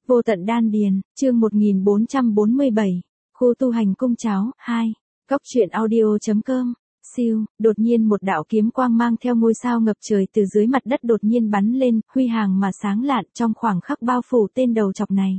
Vô tận đan điền, chương 1447, khu tu hành cung cháo, 2, góc truyện audio.com, siêu, đột nhiên một đạo kiếm quang mang theo ngôi sao ngập trời từ dưới mặt đất đột nhiên bắn lên, huy hàng mà sáng lạn trong khoảng khắc bao phủ tên đầu chọc này.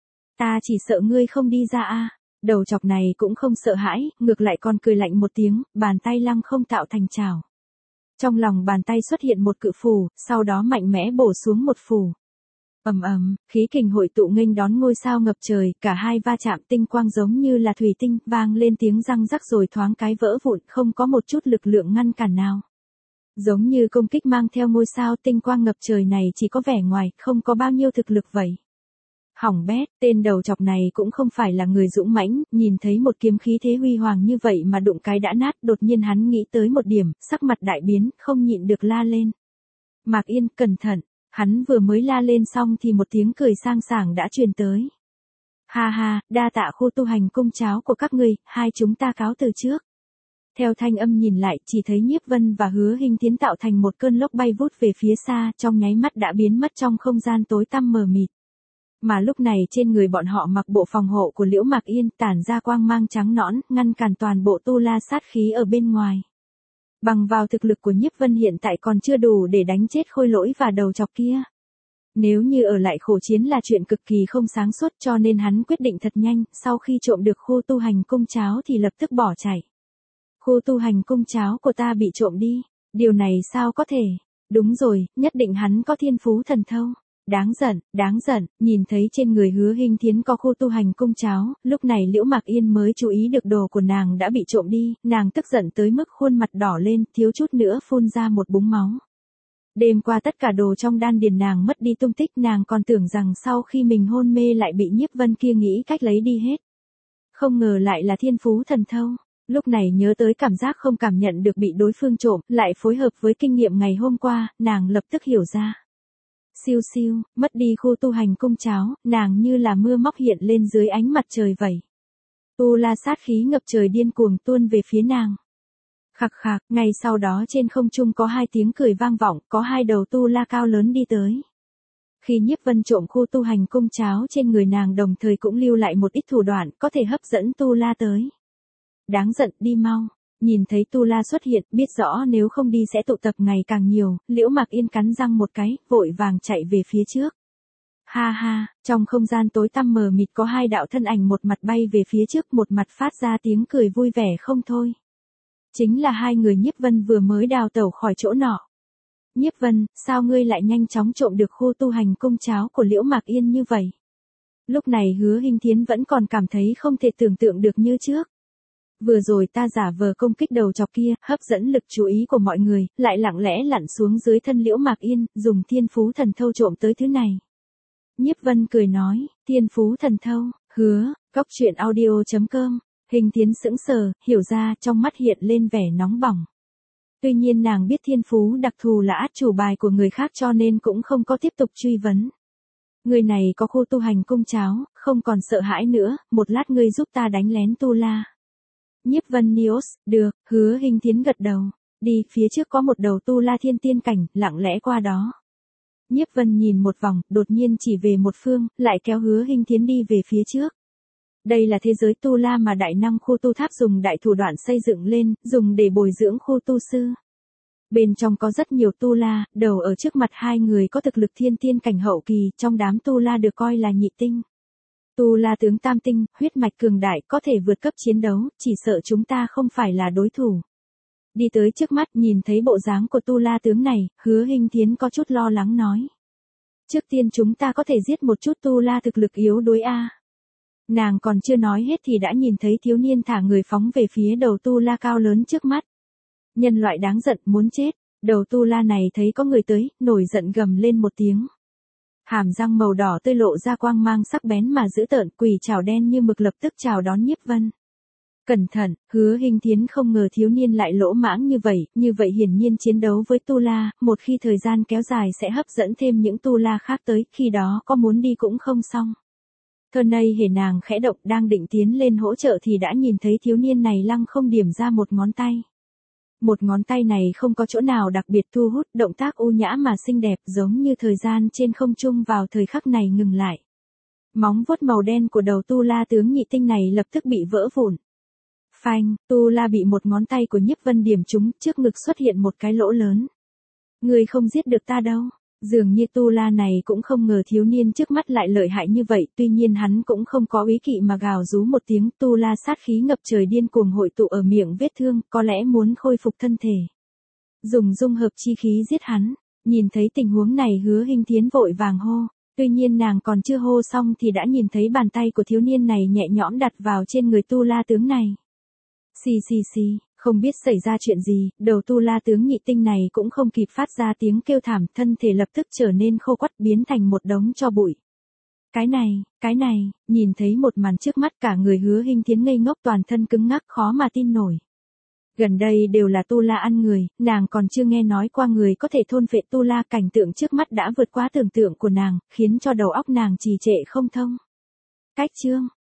Ta chỉ sợ ngươi không đi ra a. Đầu chọc này cũng không sợ hãi, ngược lại còn cười lạnh một tiếng, bàn tay lăng không tạo thành chảo. Trong lòng bàn tay xuất hiện một cự phù, sau đó mạnh mẽ bổ xuống một phù. Ầm ầm, khí kình hội tụ nghênh đón ngôi sao ngập trời, cả hai va chạm tinh quang giống như là thủy tinh, vang lên tiếng răng rắc rồi thoáng cái vỡ vụn, không có một chút lực lượng ngăn cản nào. Giống như công kích mang theo ngôi sao tinh quang ngập trời này chỉ có vẻ ngoài, không có bao nhiêu thực lực vậy. Hỏng bét, tên đầu chọc này cũng không phải là người dũng mãnh, nhìn thấy một kiếm khí thế huy hoàng như vậy mà đụng cái đã nát, đột nhiên hắn nghĩ tới một điểm, sắc mặt đại biến, không nhịn được la lên. Mạc Yên, cẩn thận. Hắn vừa mới la lên xong thì một tiếng cười sang sảng đã truyền tới. Ha ha, đa tạ khu tu hành cung cháo của các ngươi, hai chúng ta cáo từ trước. Theo thanh âm nhìn lại, chỉ thấy Nhiếp Vân và Hứa Hinh Tiến tạo thành một cơn lốc bay vút về phía xa, trong nháy mắt đã biến mất trong không gian tối tăm mờ mịt. Mà lúc này trên người bọn họ mặc bộ phòng hộ của Liễu Mạc Yên, tản ra quang mang trắng nõn, ngăn cản toàn bộ tu la sát khí ở bên ngoài. Bằng vào thực lực của Nhiếp Vân hiện tại còn chưa đủ để đánh chết Khôi Lỗi và đầu chọc kia. Nếu như ở lại khổ chiến là chuyện cực kỳ không sáng suốt, cho nên hắn quyết định thật nhanh, sau khi trộm được khu tu hành cung cháo thì lập tức bỏ chạy. Khu tu hành cung cháo của ta bị trộm đi, điều này sao có thể? Đúng rồi, nhất định hắn có thiên phú thần thâu. Đáng giận, nhìn thấy trên người Hứa Hinh Thiến có khu tu hành cung cháo, lúc này Liễu Mạc Yên mới chú ý được đồ của nàng đã bị trộm đi, nàng tức giận tới mức khuôn mặt đỏ lên, thiếu chút nữa phun ra một búng máu. Đêm qua tất cả đồ trong đan điền nàng mất đi tung tích, nàng còn tưởng rằng sau khi mình hôn mê lại bị Nhiếp Vân kia nghĩ cách lấy đi hết. Không ngờ lại là thiên phú thần thâu. Lúc này nhớ tới cảm giác không cảm nhận được bị đối phương trộm, lại phối hợp với kinh nghiệm ngày hôm qua, nàng lập tức hiểu ra. Siêu siêu, mất đi khu tu hành cung cháo, nàng như là mưa móc hiện lên dưới ánh mặt trời vậy. Tu la sát khí ngập trời điên cuồng tuôn về phía nàng. Khạc khạc, ngay sau đó trên không trung có hai tiếng cười vang vọng, có hai đầu tu la cao lớn đi tới. Khi Nhiếp Vân trộm khu tu hành cung cháo trên người nàng đồng thời cũng lưu lại một ít thủ đoạn có thể hấp dẫn tu la tới. Đáng giận, đi mau. Nhìn thấy tu la xuất hiện, biết rõ nếu không đi sẽ tụ tập ngày càng nhiều, Liễu Mạc Yên cắn răng một cái, vội vàng chạy về phía trước. Ha ha, trong không gian tối tăm mờ mịt có hai đạo thân ảnh một mặt bay về phía trước, một mặt phát ra tiếng cười vui vẻ không thôi. Chính là hai người Nhiếp Vân vừa mới đào tẩu khỏi chỗ nọ. Nhiếp Vân, sao ngươi lại nhanh chóng trộm được khu tu hành cung cháo của Liễu Mạc Yên như vậy? Lúc này Hứa Hinh Thiến vẫn còn cảm thấy không thể tưởng tượng được như trước. Vừa rồi ta giả vờ công kích đầu chọc kia, hấp dẫn lực chú ý của mọi người, lại lặng lẽ lặn xuống dưới thân Liễu Mạc Yên, dùng thiên phú thần thâu trộm tới thứ này. Nhiếp Vân cười nói, thiên phú thần thâu, hứa, góc truyện audio.com, Hình Tiến sững sờ, hiểu ra, trong mắt hiện lên vẻ nóng bỏng. Tuy nhiên nàng biết thiên phú đặc thù là át chủ bài của người khác cho nên cũng không có tiếp tục truy vấn. Người này có khu tu hành cung cháo, không còn sợ hãi nữa, một lát ngươi giúp ta đánh lén tu la. Nhiếp Vân Nios, được, Hứa Hinh Thiến gật đầu, đi, phía trước có một đầu tu la thiên tiên cảnh, lặng lẽ qua đó. Nhiếp Vân nhìn một vòng, đột nhiên chỉ về một phương, lại kéo Hứa Hinh Thiến đi về phía trước. Đây là thế giới tu la mà đại năng khu tu tháp dùng đại thủ đoạn xây dựng lên, dùng để bồi dưỡng khu tu sư. Bên trong có rất nhiều tu la, đầu ở trước mặt hai người có thực lực thiên tiên cảnh hậu kỳ, trong đám tu la được coi là nhị tinh. Tu la tướng tam tinh, huyết mạch cường đại, có thể vượt cấp chiến đấu, chỉ sợ chúng ta không phải là đối thủ. Đi tới trước mắt nhìn thấy bộ dáng của tu la tướng này, Hứa Hinh Thiến có chút lo lắng nói. Trước tiên chúng ta có thể giết một chút tu la thực lực yếu đuối a. Nàng còn chưa nói hết thì đã nhìn thấy thiếu niên thả người phóng về phía đầu tu la cao lớn trước mắt. Nhân loại đáng giận muốn chết, đầu tu la này thấy có người tới, nổi giận gầm lên một tiếng. Hàm răng màu đỏ tươi lộ ra quang mang sắc bén mà dữ tợn, quỷ trảo đen như mực lập tức chào đón Nhiếp Vân. Cẩn thận, Hứa Hinh Thiến không ngờ thiếu niên lại lỗ mãng như vậy hiển nhiên chiến đấu với tu la, một khi thời gian kéo dài sẽ hấp dẫn thêm những tu la khác tới, khi đó có muốn đi cũng không xong. Thân này hề nàng khẽ động đang định tiến lên hỗ trợ thì đã nhìn thấy thiếu niên này lăng không điểm ra một ngón tay. Một ngón tay này không có chỗ nào đặc biệt thu hút, động tác u nhã mà xinh đẹp giống như thời gian trên không trung vào thời khắc này ngừng lại. Móng vuốt màu đen của đầu Tu La tướng nhị tinh này lập tức bị vỡ vụn. Phanh, Tu La bị một ngón tay của Nhiếp Vân điểm trúng, trước ngực xuất hiện một cái lỗ lớn. Ngươi không giết được ta đâu. Dường như Tu La này cũng không ngờ thiếu niên trước mắt lại lợi hại như vậy, tuy nhiên hắn cũng không có úy kỵ mà gào rú một tiếng. Tu La sát khí ngập trời điên cuồng hội tụ ở miệng vết thương, có lẽ muốn khôi phục thân thể. Dùng dung hợp chi khí giết hắn. Nhìn thấy tình huống này Hứa Hinh Thiến vội vàng hô. Tuy nhiên nàng còn chưa hô xong thì đã nhìn thấy bàn tay của thiếu niên này nhẹ nhõm đặt vào trên người Tu La tướng này. Xì xì xì, không biết xảy ra chuyện gì, đầu Tu La tướng nhị tinh này cũng không kịp phát ra tiếng kêu thảm, thân thể lập tức trở nên khô quắt biến thành một đống tro bụi. Cái này, nhìn thấy một màn trước mắt cả người Hứa Hinh Thiến ngây ngốc toàn thân cứng ngắc khó mà tin nổi. Gần đây đều là Tu La ăn người, nàng còn chưa nghe nói qua người có thể thôn phệ Tu La, cảnh tượng trước mắt đã vượt quá tưởng tượng của nàng, khiến cho đầu óc nàng trì trệ không thông. Cách chương